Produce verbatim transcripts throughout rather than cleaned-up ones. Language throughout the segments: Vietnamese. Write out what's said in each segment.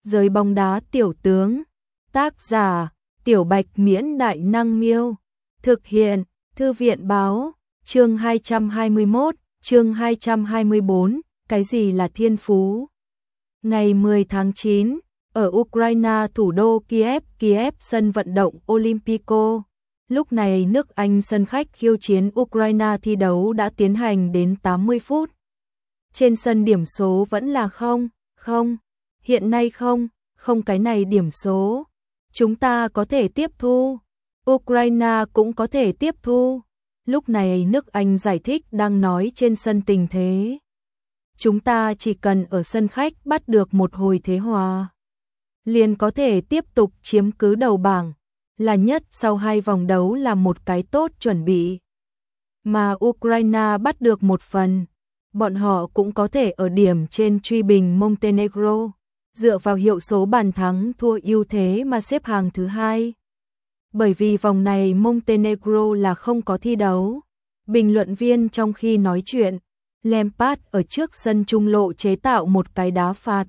Giới bóng đá tiểu tướng. Tác giả: Tiểu Bạch Miễn Đại Năng Miêu. Thực hiện: Thư viện Báo. Chương hai trăm hai mươi mốt, chương hai trăm hai mươi bốn, cái gì là thiên phú? Ngày mười tháng chín, ở Ukraine thủ đô Kiev, Kiev sân vận động Olympico. Lúc này nước Anh sân khách khiêu chiến Ukraine thi đấu đã tiến hành đến tám mươi phút. Trên sân điểm số vẫn là không, không, hiện nay không, không cái này điểm số. Chúng ta có thể tiếp thu, Ukraine cũng có thể tiếp thu. Lúc này nước Anh giải thích đang nói trên sân tình thế. Chúng ta chỉ cần ở sân khách bắt được một hồi thế hòa, liền có thể tiếp tục chiếm cứ đầu bảng, là nhất sau hai vòng đấu là một cái tốt chuẩn bị. Mà Ukraine bắt được một phần, bọn họ cũng có thể ở điểm trên truy bình Montenegro, dựa vào hiệu số bàn thắng thua ưu thế mà xếp hàng thứ hai. Bởi vì vòng này Montenegro là không có thi đấu. Bình luận viên trong khi nói chuyện, Lampard ở trước sân trung lộ chế tạo một cái đá phạt.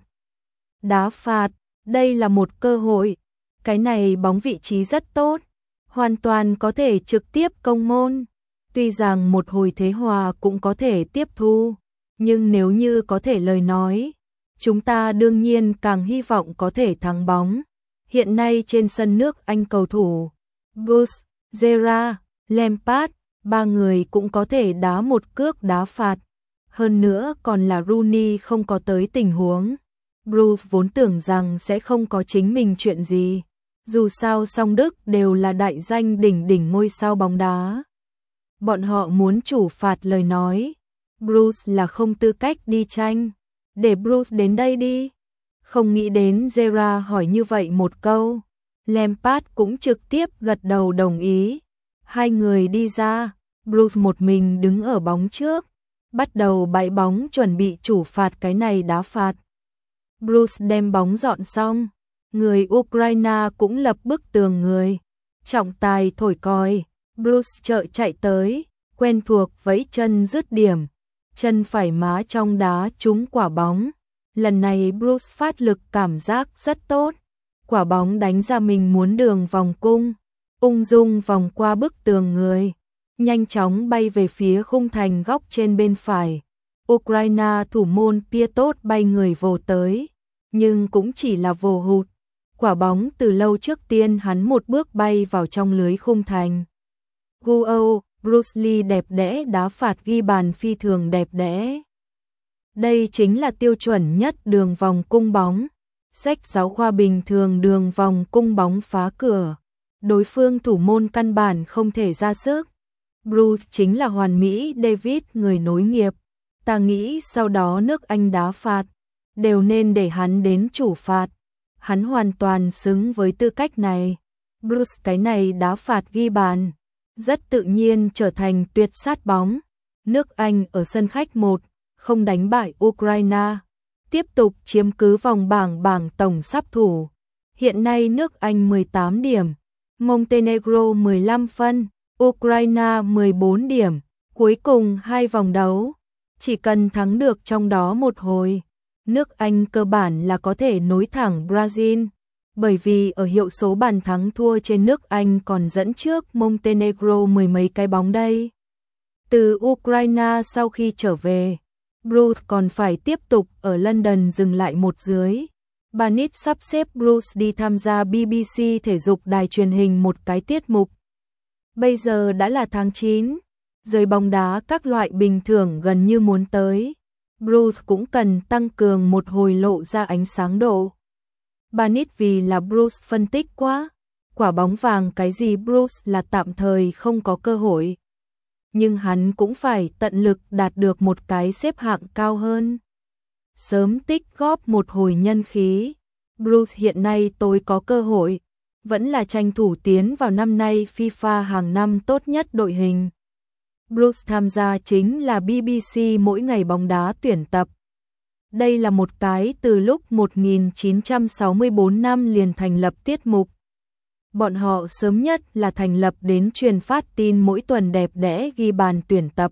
Đá phạt, đây là một cơ hội. Cái này bóng vị trí rất tốt, hoàn toàn có thể trực tiếp công môn. Tuy rằng một hồi thế hòa cũng có thể tiếp thu, nhưng nếu như có thể lời nói, chúng ta đương nhiên càng hy vọng có thể thắng bóng. Hiện nay trên sân nước Anh cầu thủ Bruce, Gerrard, Lampard, ba người cũng có thể đá một cước đá phạt. Hơn nữa còn là Rooney không có tới tình huống. Bruce vốn tưởng rằng sẽ không có chính mình chuyện gì. Dù sao song Đức đều là đại danh đỉnh đỉnh ngôi sao bóng đá. Bọn họ muốn chủ phạt lời nói, Bruce là không tư cách đi tranh. Để Bruce đến đây đi. Không nghĩ đến Gerrard hỏi như vậy một câu. Lampard cũng trực tiếp gật đầu đồng ý. Hai người đi ra, Bruce một mình đứng ở bóng trước, bắt đầu bãi bóng chuẩn bị chủ phạt cái này đá phạt. Bruce đem bóng dọn xong, người Ukraine cũng lập bức tường người. Trọng tài thổi còi, Bruce chợ chạy tới, quen thuộc vẫy chân dứt điểm. Chân phải má trong đá trúng quả bóng. Lần này Bruce phát lực cảm giác rất tốt. Quả bóng đánh ra mình muốn đường vòng cung, ung dung vòng qua bức tường người, nhanh chóng bay về phía khung thành góc trên bên phải. Ukraine thủ môn Piatot bay người vồ tới, nhưng cũng chỉ là vồ hụt. Quả bóng từ lâu trước tiên hắn một bước bay vào trong lưới khung thành. Goal, Bruce Lee đẹp đẽ đá phạt ghi bàn phi thường đẹp đẽ. Đây chính là tiêu chuẩn nhất đường vòng cung bóng. Sách giáo khoa bình thường đường vòng cung bóng phá cửa. Đối phương thủ môn căn bản không thể ra sức. Bruce chính là hoàn mỹ David người nối nghiệp. Ta nghĩ sau đó nước Anh đá phạt, đều nên để hắn đến chủ phạt. Hắn hoàn toàn xứng với tư cách này. Bruce cái này đá phạt ghi bàn, rất tự nhiên trở thành tuyệt sát bóng. Nước Anh ở sân khách một không đánh bại Ukraine, tiếp tục chiếm cứ vòng bảng bảng tổng sắp thủ. Hiện nay nước Anh mười tám điểm, Montenegro mười lăm phân, Ukraine mười bốn điểm. Cuối cùng hai vòng đấu, chỉ cần thắng được trong đó một hồi, nước Anh cơ bản là có thể nối thẳng Brazil. Bởi vì ở hiệu số bàn thắng thua trên nước Anh còn dẫn trước Montenegro mười mấy cái bóng đây. Từ Ukraine sau khi trở về, Bruce còn phải tiếp tục ở London dừng lại một dưới. Barnett sắp xếp Bruce đi tham gia bê bê xê thể dục đài truyền hình một cái tiết mục. Bây giờ đã là tháng chín, giới bóng đá các loại bình thường gần như muốn tới. Bruce cũng cần tăng cường một hồi lộ ra ánh sáng độ. Barnett vì là Bruce phân tích quá, quả bóng vàng cái gì Bruce là tạm thời không có cơ hội. Nhưng hắn cũng phải tận lực đạt được một cái xếp hạng cao hơn. Sớm tích góp một hồi nhân khí. Bruce hiện nay tôi có cơ hội, vẫn là tranh thủ tiến vào năm nay FIFA hàng năm tốt nhất đội hình. Bruce tham gia chính là bê bê xê mỗi ngày bóng đá tuyển tập. Đây là một cái từ lúc một nghìn chín trăm sáu mươi tư năm liền thành lập tiết mục. Bọn họ sớm nhất là thành lập đến truyền phát tin mỗi tuần đẹp đẽ ghi bàn tuyển tập.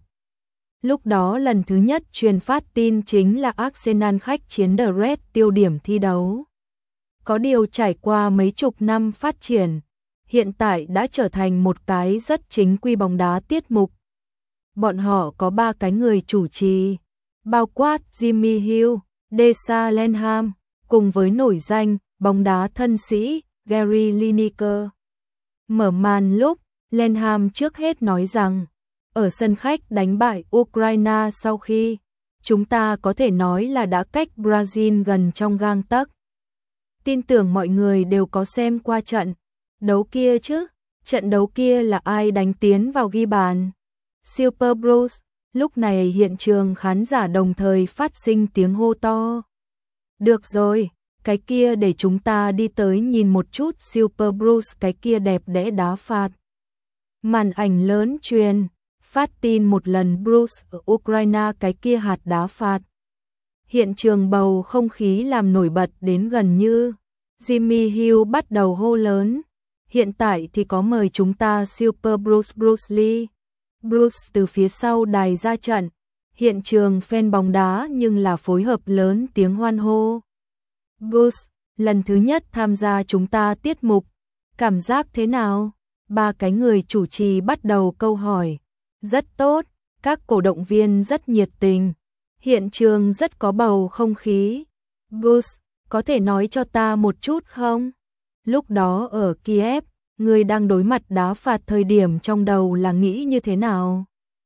Lúc đó lần thứ nhất truyền phát tin chính là Arsenal khách chiến The Red tiêu điểm thi đấu. Có điều trải qua mấy chục năm phát triển, hiện tại đã trở thành một cái rất chính quy bóng đá tiết mục. Bọn họ có ba cái người chủ trì, bao quát Jimmy Hill, Desa Lenham, cùng với nổi danh bóng đá thân sĩ Gary Lineker. Mở màn lúc, Lenham trước hết nói rằng, ở sân khách đánh bại Ukraine sau khi, chúng ta có thể nói là đã cách Brazil gần trong gang tấc. Tin tưởng mọi người đều có xem qua trận đấu kia chứ, trận đấu kia là ai đánh tiến vào ghi bàn? Super Blues. Lúc này hiện trường khán giả đồng thời phát sinh tiếng hô to. Được rồi, cái kia để chúng ta đi tới nhìn một chút Super Blues cái kia đẹp đẽ đá phạt. Màn ảnh lớn truyền, phát tin một lần Blues ở Ukraine cái kia hạt đá phạt. Hiện trường bầu không khí làm nổi bật đến gần như. Jimmy Hill bắt đầu hô lớn. Hiện tại thì có mời chúng ta Super Blues Bruce Lee. Bruce từ phía sau đài ra trận. Hiện trường fan bóng đá nhưng là phối hợp lớn tiếng hoan hô. Bruce, lần thứ nhất tham gia chúng ta tiết mục. Cảm giác thế nào? Ba cái người chủ trì bắt đầu câu hỏi. Rất tốt, các cổ động viên rất nhiệt tình. Hiện trường rất có bầu không khí. Bruce, có thể nói cho ta một chút không? Lúc đó ở Kiev, người đang đối mặt đá phạt thời điểm trong đầu là nghĩ như thế nào?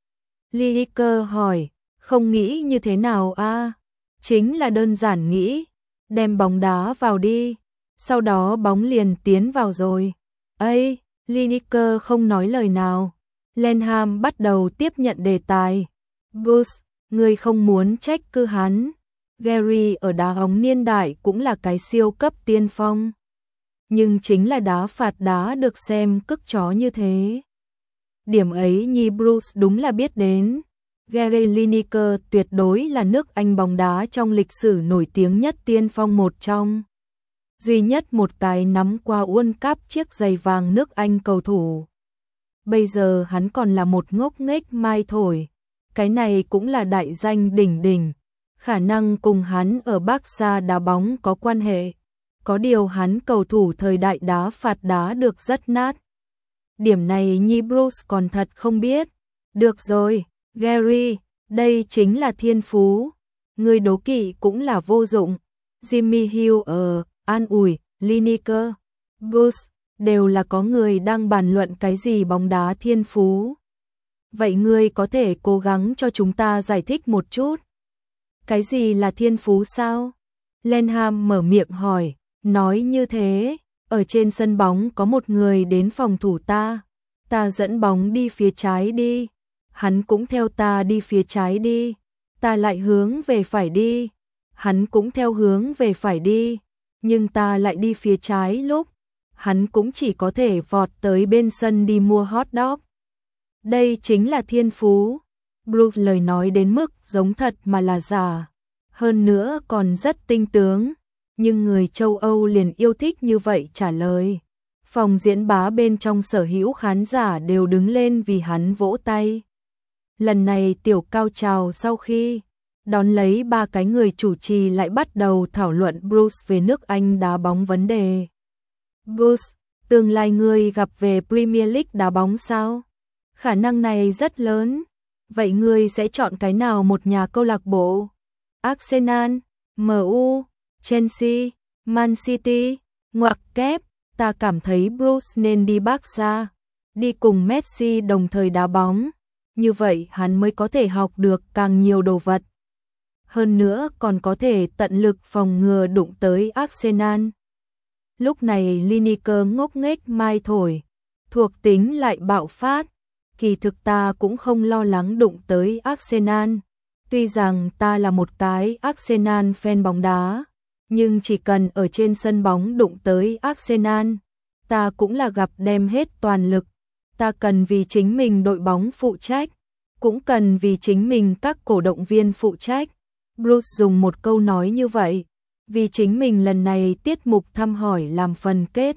Lineker hỏi, không nghĩ như thế nào a? À? Chính là đơn giản nghĩ, đem bóng đá vào đi, sau đó bóng liền tiến vào rồi. Ây, Lineker không nói lời nào. Lenham bắt đầu tiếp nhận đề tài. Bruce, người không muốn trách cứ hắn. Gary ở đá bóng niên đại cũng là cái siêu cấp tiên phong. Nhưng chính là đá phạt đá được xem cức chó như thế. Điểm ấy nhi Bruce đúng là biết đến. Gary Lineker tuyệt đối là nước Anh bóng đá trong lịch sử nổi tiếng nhất tiên phong một trong. Duy nhất một cái nắm qua World Cup chiếc giày vàng nước Anh cầu thủ. Bây giờ hắn còn là một ngốc nghếch mai thổi. Cái này cũng là đại danh đỉnh đỉnh. Khả năng cùng hắn ở Barca đá bóng có quan hệ. Có điều hắn cầu thủ thời đại đá phạt đá được rất nát. Điểm này nhi Bruce còn thật không biết. Được rồi, Gary, đây chính là thiên phú. Người đố kỵ cũng là vô dụng. Jimmy Hill ở, an ủi, Lineker, Bruce, đều là có người đang bàn luận cái gì bóng đá thiên phú. Vậy ngươi có thể cố gắng cho chúng ta giải thích một chút. Cái gì là thiên phú sao? Lenham mở miệng hỏi, nói như thế, ở trên sân bóng có một người đến phòng thủ ta, ta dẫn bóng đi phía trái đi, hắn cũng theo ta đi phía trái đi, ta lại hướng về phải đi, hắn cũng theo hướng về phải đi, nhưng ta lại đi phía trái lúc, hắn cũng chỉ có thể vọt tới bên sân đi mua hot dog. Đây chính là thiên phú. Bruce lời nói đến mức giống thật mà là giả, hơn nữa còn rất tinh tướng, nhưng người châu Âu liền yêu thích như vậy trả lời. Phòng diễn bá bên trong sở hữu khán giả đều đứng lên vì hắn vỗ tay. Lần này tiểu cao trào sau khi đón lấy ba cái người chủ trì lại bắt đầu thảo luận Bruce về nước Anh đá bóng vấn đề. Bruce, tương lai ngươi gặp về Premier League đá bóng sao? Khả năng này rất lớn. Vậy ngươi sẽ chọn cái nào một nhà câu lạc bộ? Arsenal, em u, Chelsea, Man City, ngoặc kép, ta cảm thấy Bruce nên đi Barca, đi cùng Messi đồng thời đá bóng, như vậy hắn mới có thể học được càng nhiều đồ vật. Hơn nữa còn có thể tận lực phòng ngừa đụng tới Arsenal. Lúc này Lineker ngốc nghếch mai thổi, thuộc tính lại bạo phát. Kỳ thực ta cũng không lo lắng đụng tới Arsenal. Tuy rằng ta là một cái Arsenal fan bóng đá, nhưng chỉ cần ở trên sân bóng đụng tới Arsenal, ta cũng là gặp đem hết toàn lực. Ta cần vì chính mình đội bóng phụ trách, cũng cần vì chính mình các cổ động viên phụ trách. Bruce dùng một câu nói như vậy, vì chính mình lần này tiết mục thăm hỏi làm phần kết.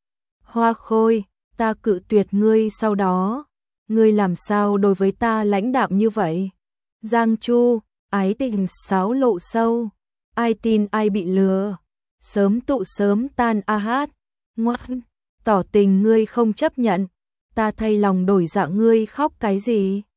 Hoa Khôi, ta cự tuyệt ngươi sau đó. Ngươi làm sao đối với ta lãnh đạm như vậy? Giang Chu, ái tình sáo lộ sâu, ai tin ai bị lừa. sớm tụ sớm tan a hát, ngoan, tỏ tình ngươi không chấp nhận, ta thay lòng đổi dạ ngươi khóc cái gì?